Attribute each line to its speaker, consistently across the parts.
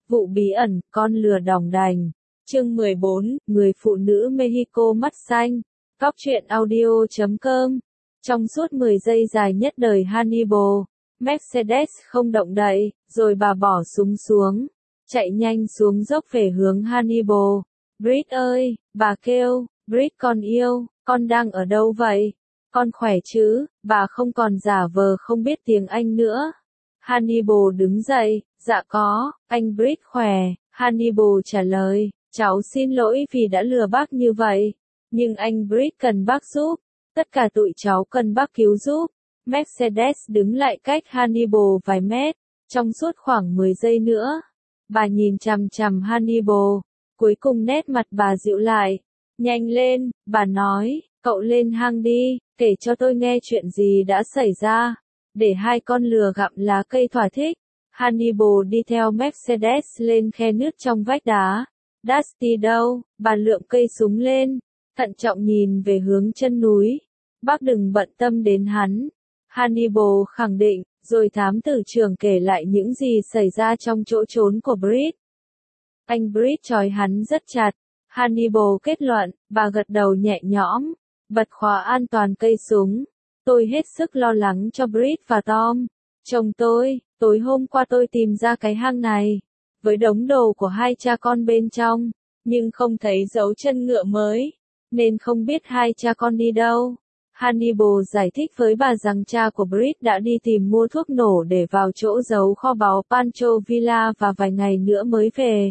Speaker 1: Vụ bí ẩn, con lừa đòng đành. Chương 14, người phụ nữ Mexico mắt xanh. Góc truyện audio.com. Trong suốt 10 giây dài nhất đời Hannibal, Mercedes không động đậy, rồi bà bỏ súng xuống, chạy nhanh xuống dốc về hướng Hannibal. Britt ơi, bà kêu, Britt con yêu, con đang ở đâu vậy? Con khỏe chứ? Bà không còn giả vờ không biết tiếng Anh nữa. Hannibal đứng dậy, dạ có, anh Britt khỏe. Hannibal trả lời, cháu xin lỗi vì đã lừa bác như vậy. Nhưng anh Britt cần bác giúp. Tất cả tụi cháu cần bác cứu giúp. Mercedes đứng lại cách Hannibal vài mét. Trong suốt khoảng 10 giây nữa, bà nhìn chằm chằm Hannibal. Cuối cùng nét mặt bà dịu lại. Nhanh lên, bà nói, cậu lên hang đi, kể cho tôi nghe chuyện gì đã xảy ra. Để hai con lừa gặm lá cây thỏa thích. Hannibal đi theo Mercedes lên khe nứt trong vách đá. Dusty đâu? Bà lượm cây súng lên, thận trọng nhìn về hướng chân núi. Bác đừng bận tâm đến hắn. Hannibal khẳng định, rồi thám tử trưởng kể lại những gì xảy ra trong chỗ trốn của Britt. Anh Britt trói hắn rất chặt. Hannibal kết luận, bà gật đầu nhẹ nhõm, bật khóa an toàn cây súng. Tôi hết sức lo lắng cho Britt và Tom. Chồng tôi, tối hôm qua tôi tìm ra cái hang này, với đống đồ của hai cha con bên trong, nhưng không thấy dấu chân ngựa mới, nên không biết hai cha con đi đâu. Hannibal giải thích với bà rằng cha của Britt đã đi tìm mua thuốc nổ để vào chỗ giấu kho báu Pancho Villa và vài ngày nữa mới về.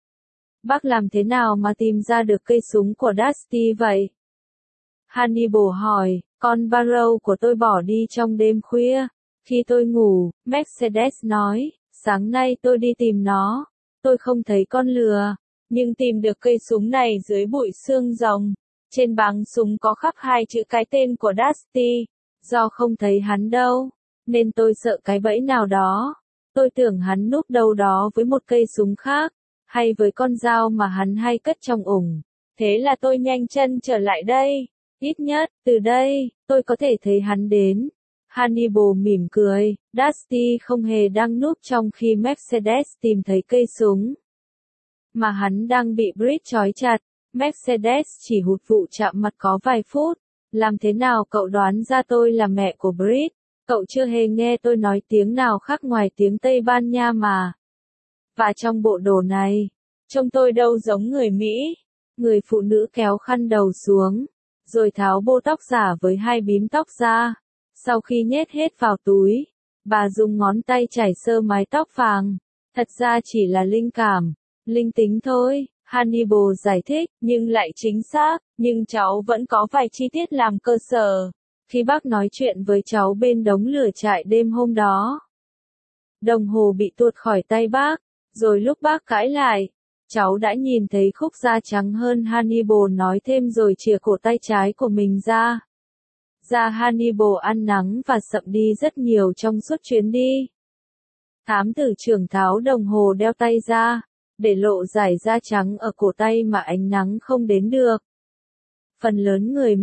Speaker 1: Bác làm thế nào mà tìm ra được cây súng của Dusty vậy? Hannibal hỏi, con Barrow của tôi bỏ đi trong đêm khuya. Khi tôi ngủ, Mercedes nói, sáng nay tôi đi tìm nó. Tôi không thấy con lừa, nhưng tìm được cây súng này dưới bụi xương rồng. Trên báng súng có khắc hai chữ cái tên của Dusty. Do không thấy hắn đâu, nên tôi sợ cái bẫy nào đó. Tôi tưởng hắn núp đâu đó với một cây súng khác, hay với con dao mà hắn hay cất trong ủng. Thế là tôi nhanh chân trở lại đây. Ít nhất, từ đây, tôi có thể thấy hắn đến. Hannibal mỉm cười, Dusty không hề đang núp trong khi Mercedes tìm thấy cây súng. Mà hắn đang bị Britt trói chặt. Mercedes chỉ hụt vụ chạm mặt có vài phút. Làm thế nào cậu đoán ra tôi là mẹ của Britt? Cậu chưa hề nghe tôi nói tiếng nào khác ngoài tiếng Tây Ban Nha mà. Và trong bộ đồ này, trông tôi đâu giống người Mỹ. Người phụ nữ kéo khăn đầu xuống, rồi tháo bô tóc giả với hai bím tóc ra. Sau khi nhét hết vào túi, bà dùng ngón tay chải sơ mái tóc vàng. Thật ra chỉ là linh cảm, linh tính thôi, Hannibal giải thích, nhưng lại chính xác, nhưng cháu vẫn có vài chi tiết làm cơ sở. Khi bác nói chuyện với cháu bên đống lửa trại đêm hôm đó, đồng hồ bị tuột khỏi tay bác, rồi lúc bác cãi lại, cháu đã nhìn thấy khúc da trắng hơn. Hannibal nói thêm rồi chìa cổ tay trái của mình ra. Da Hannibal ăn nắng và sậm đi rất nhiều trong suốt chuyến đi. Thám tử trưởng tháo đồng hồ đeo tay ra, để lộ dải da trắng ở cổ tay mà ánh nắng không đến được. Phần lớn người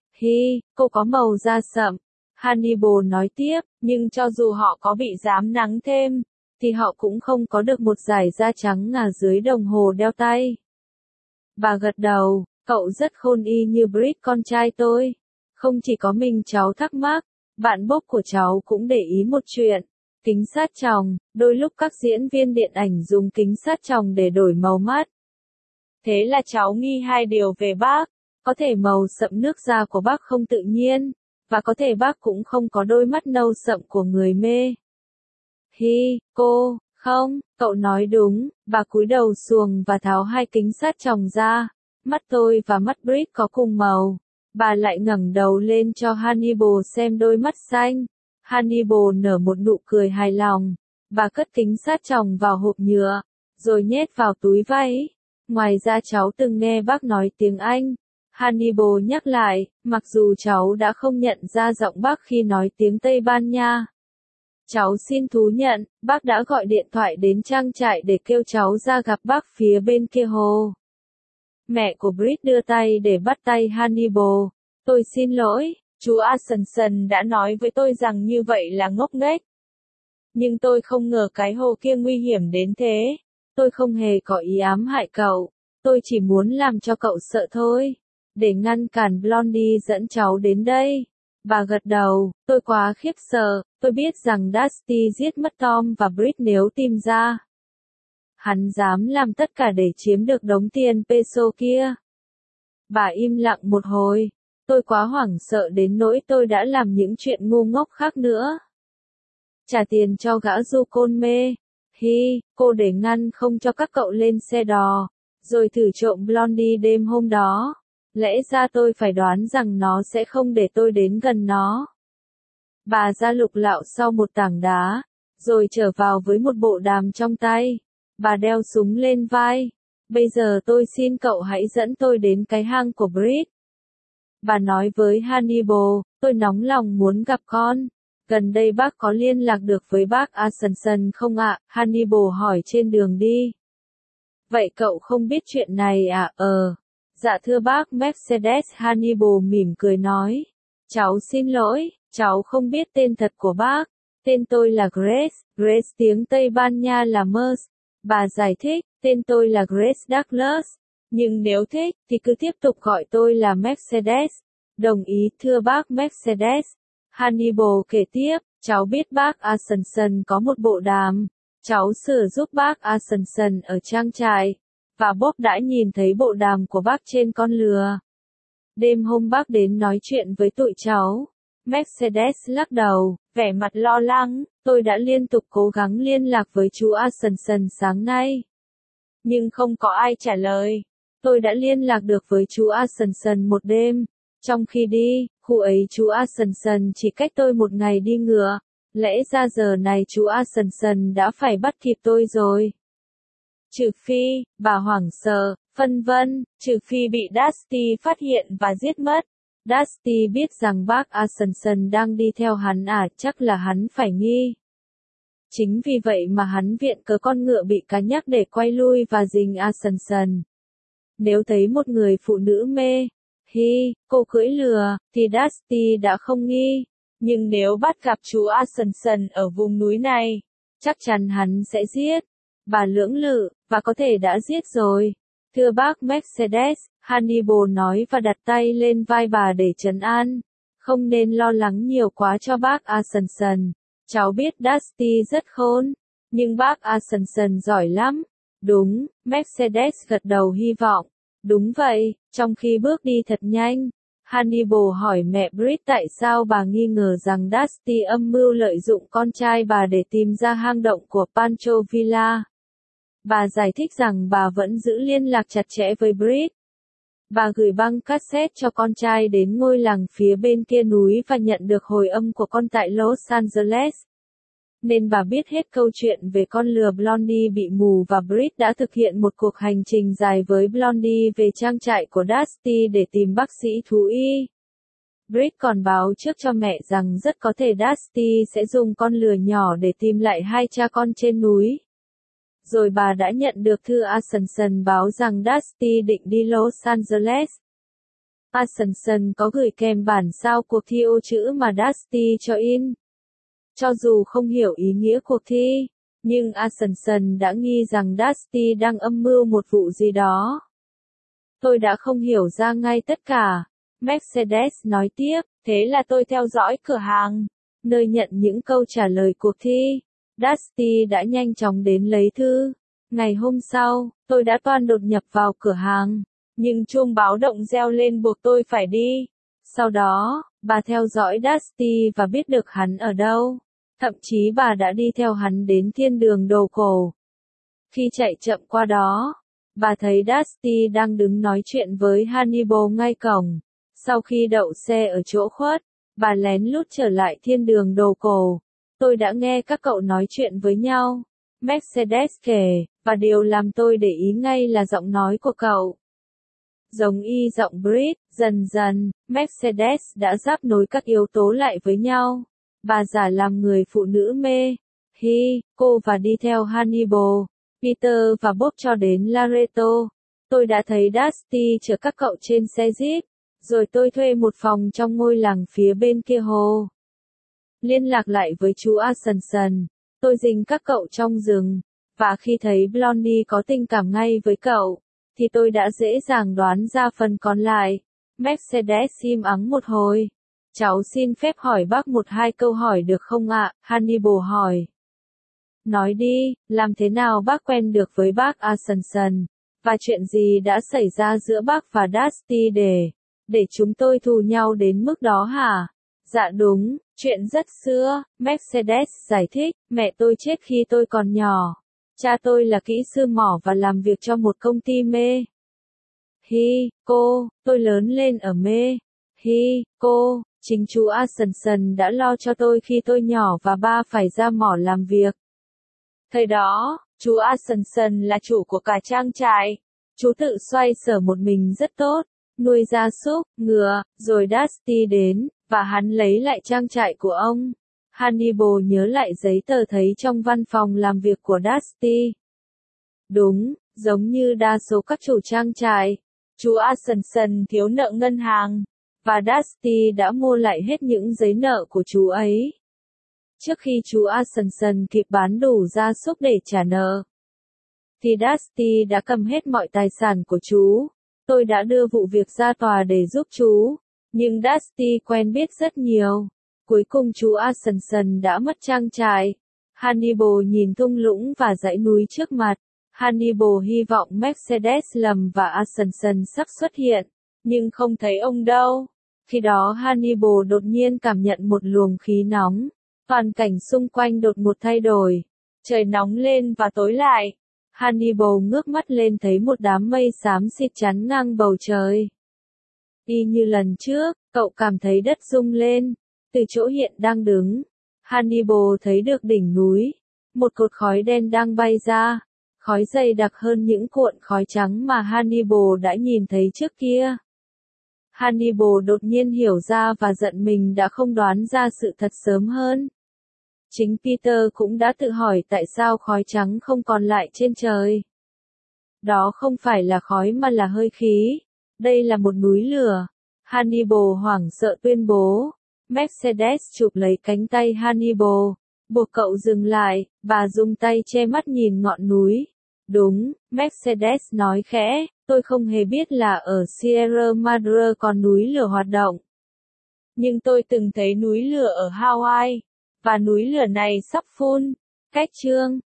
Speaker 1: cô có màu da sậm. Hannibal nói tiếp, nhưng cho dù họ có bị rám nắng thêm, thì họ cũng không có được một dải da trắng ngà dưới đồng hồ đeo tay. Bà gật đầu, cậu rất khôn y như Britt con trai tôi. Không chỉ có mình cháu thắc mắc, bạn bốc của cháu cũng để ý một chuyện. Kính sát tròng, đôi lúc các diễn viên điện ảnh dùng kính sát tròng để đổi màu mắt. Thế là cháu nghi hai điều về bác. Có thể màu sậm nước da của bác không tự nhiên, và có thể bác cũng không có đôi mắt nâu sậm của người không, cậu nói đúng. Bà cúi đầu xuống và tháo hai kính sát tròng ra. Mắt tôi và mắt Britt có cùng màu. Bà lại ngẩng đầu lên cho Hannibal xem đôi mắt xanh. Hannibal nở một nụ cười hài lòng. Bà cất kính sát tròng vào hộp nhựa, rồi nhét vào túi váy. Ngoài ra cháu từng nghe bác nói tiếng Anh. Hannibal nhắc lại, mặc dù cháu đã không nhận ra giọng bác khi nói tiếng Tây Ban Nha. Cháu xin thú nhận, bác đã gọi điện thoại đến trang trại để kêu cháu ra gặp bác phía bên kia hồ. Mẹ của Britt đưa tay để bắt tay Hannibal. Tôi xin lỗi, chú Ascension đã nói với tôi rằng như vậy là ngốc nghếch. Nhưng tôi không ngờ cái hồ kia nguy hiểm đến thế. Tôi không hề có ý ám hại cậu. Tôi chỉ muốn làm cho cậu sợ thôi. Để ngăn cản Blondie dẫn cháu đến đây. Bà gật đầu, tôi quá khiếp sợ, tôi biết rằng Dusty giết mất Tom và Britt nếu tìm ra. Hắn dám làm tất cả để chiếm được đống tiền peso kia. Bà im lặng một hồi. Tôi quá hoảng sợ đến nỗi tôi đã làm những chuyện ngu ngốc khác nữa. Trả tiền cho gã du côn mê. Cô để ngăn không cho các cậu lên xe đò, rồi thử trộm Blondie đêm hôm đó. Lẽ ra tôi phải đoán rằng nó sẽ không để tôi đến gần nó. Bà ra lục lạo sau một tảng đá, rồi trở vào với một bộ đàm trong tay. Bà đeo súng lên vai. Bây giờ tôi xin cậu hãy dẫn tôi đến cái hang của Britt. Bà nói với Hannibal, tôi nóng lòng muốn gặp con. Gần đây bác có liên lạc được với bác Ascension không ạ? Hannibal hỏi trên đường đi. Vậy cậu không biết chuyện này à? Dạ thưa bác Mercedes. Hannibal mỉm cười nói. Cháu xin lỗi, cháu không biết tên thật của bác. Tên tôi là Grace. Grace tiếng Tây Ban Nha là Merce. Bà giải thích, tên tôi là Grace Douglas. Nhưng nếu thích, thì cứ tiếp tục gọi tôi là Mercedes. Đồng ý thưa bác Mercedes. Hannibal kể tiếp, cháu biết bác Ascension có một bộ đàm. Cháu sửa giúp bác Ascension ở trang trại. Và Bob đã nhìn thấy bộ đàm của bác trên con lừa. Đêm hôm bác đến nói chuyện với tụi cháu. Mercedes lắc đầu, vẻ mặt lo lắng. Tôi đã liên tục cố gắng liên lạc với chú Ascension sáng nay. Nhưng không có ai trả lời. Tôi đã liên lạc được với chú Ascension một đêm. Trong khi đi, khu ấy chú Ascension chỉ cách tôi một ngày đi ngựa. Lẽ ra giờ này chú Ascension đã phải bắt kịp tôi rồi. Trừ phi, bà hoảng sợ, phân vân, trừ phi bị Dusty phát hiện và giết mất. Dusty biết rằng bác Ascension đang đi theo hắn chắc là hắn phải nghi. Chính vì vậy mà hắn viện cớ con ngựa bị cá nhắc để quay lui và dình Ascension. Nếu thấy một người phụ nữ mê, cô cưỡi lừa, thì Dusty đã không nghi. Nhưng nếu bắt gặp chú Ascension ở vùng núi này, chắc chắn hắn sẽ giết. Bà lưỡng lự, và có thể đã giết rồi. Thưa bác Mercedes, Hannibal nói và đặt tay lên vai bà để trấn an. Không nên lo lắng nhiều quá cho bác Ascension. Cháu biết Dusty rất khôn, nhưng bác Ascension giỏi lắm. Đúng, Mercedes gật đầu hy vọng. Đúng vậy, trong khi bước đi thật nhanh, Hannibal hỏi mẹ Britt tại sao bà nghi ngờ rằng Dusty âm mưu lợi dụng con trai bà để tìm ra hang động của Pancho Villa. Bà giải thích rằng bà vẫn giữ liên lạc chặt chẽ với Britt. Bà gửi băng cassette cho con trai đến ngôi làng phía bên kia núi và nhận được hồi âm của con tại Los Angeles. Nên bà biết hết câu chuyện về con lừa Blondie bị mù và Britt đã thực hiện một cuộc hành trình dài với Blondie về trang trại của Dusty để tìm bác sĩ thú y. Britt còn báo trước cho mẹ rằng rất có thể Dusty sẽ dùng con lừa nhỏ để tìm lại hai cha con trên núi. Rồi bà đã nhận được thư Ascension báo rằng Dusty định đi Los Angeles. Ascension có gửi kèm bản sao cuộc thi ô chữ mà Dusty cho in. Cho dù không hiểu ý nghĩa cuộc thi, nhưng Ascension đã nghi rằng Dusty đang âm mưu một vụ gì đó. Tôi đã không hiểu ra ngay tất cả. Mercedes nói tiếp, thế là tôi theo dõi cửa hàng, nơi nhận những câu trả lời cuộc thi. Dusty đã nhanh chóng đến lấy thư. Ngày hôm sau, tôi đã toan đột nhập vào cửa hàng, nhưng chuông báo động reo lên buộc tôi phải đi. Sau đó, bà theo dõi Dusty và biết được hắn ở đâu. Thậm chí bà đã đi theo hắn đến thiên đường đồ cổ. Khi chạy chậm qua đó, bà thấy Dusty đang đứng nói chuyện với Hannibal ngay cổng. Sau khi đậu xe ở chỗ khuất, bà lén lút trở lại thiên đường đồ cổ. Tôi đã nghe các cậu nói chuyện với nhau. Mercedes kể, và điều làm tôi để ý ngay là giọng nói của cậu. Giống y giọng Britt, dần dần, Mercedes đã ráp nối các yếu tố lại với nhau. Bà giả làm người phụ nữ mê. Cô và đi theo Hannibal, Peter và Bob cho đến Laredo. Tôi đã thấy Dusty chở các cậu trên xe Jeep, rồi tôi thuê một phòng trong ngôi làng phía bên kia hồ. Liên lạc lại với chú Ascension, tôi dình các cậu trong rừng, và khi thấy Blondie có tình cảm ngay với cậu, thì tôi đã dễ dàng đoán ra phần còn lại. Mercedes im ắng một hồi. Cháu xin phép hỏi bác một hai câu hỏi được không ạ? Hannibal hỏi. Nói đi, làm thế nào bác quen được với bác Ascension? Và chuyện gì đã xảy ra giữa bác và Dusty để chúng tôi thù nhau đến mức đó hả? Dạ đúng, chuyện rất xưa, Mercedes giải thích, mẹ tôi chết khi tôi còn nhỏ. Cha tôi là kỹ sư mỏ và làm việc cho một công ty mê. Tôi lớn lên ở mê. Chính chú Ascension đã lo cho tôi khi tôi nhỏ và ba phải ra mỏ làm việc. Thời đó, chú Ascension là chủ của cả trang trại. Chú tự xoay sở một mình rất tốt, nuôi gia súc, ngựa, rồi Dusty đến, và hắn lấy lại trang trại của ông. Hannibal nhớ lại giấy tờ thấy trong văn phòng làm việc của Dusty. Đúng, giống như đa số các chủ trang trại, chú Ascension thiếu nợ ngân hàng, và Dusty đã mua lại hết những giấy nợ của chú ấy. Trước khi chú Ascension kịp bán đủ gia súc để trả nợ, thì Dusty đã cầm hết mọi tài sản của chú. Tôi đã đưa vụ việc ra tòa để giúp chú, nhưng Dusty quen biết rất nhiều. Cuối cùng chú Ascension đã mất trang trại. Hannibal nhìn thung lũng và dãy núi trước mặt. Hannibal hy vọng Mercedes lầm và Ascension sắp xuất hiện, nhưng không thấy ông đâu. Khi đó Hannibal đột nhiên cảm nhận một luồng khí nóng. Toàn cảnh xung quanh đột ngột thay đổi. Trời nóng lên và tối lại. Hannibal ngước mắt lên thấy một đám mây xám xịt chắn ngang bầu trời. Y như lần trước, cậu cảm thấy đất rung lên. Từ chỗ hiện đang đứng, Hannibal thấy được đỉnh núi. Một cột khói đen đang bay ra. Khói dày đặc hơn những cuộn khói trắng mà Hannibal đã nhìn thấy trước kia. Hannibal đột nhiên hiểu ra và giận mình đã không đoán ra sự thật sớm hơn. Chính Peter cũng đã tự hỏi tại sao khói trắng không còn lại trên trời. Đó không phải là khói mà là hơi khí. Đây là một núi lửa. Hannibal hoảng sợ tuyên bố. Mercedes chụp lấy cánh tay Hannibal, buộc cậu dừng lại, và dùng tay che mắt nhìn ngọn núi. Đúng, Mercedes nói khẽ, tôi không hề biết là ở Sierra Madre còn núi lửa hoạt động. Nhưng tôi từng thấy núi lửa ở Hawaii, và núi lửa này sắp phun. Cách chương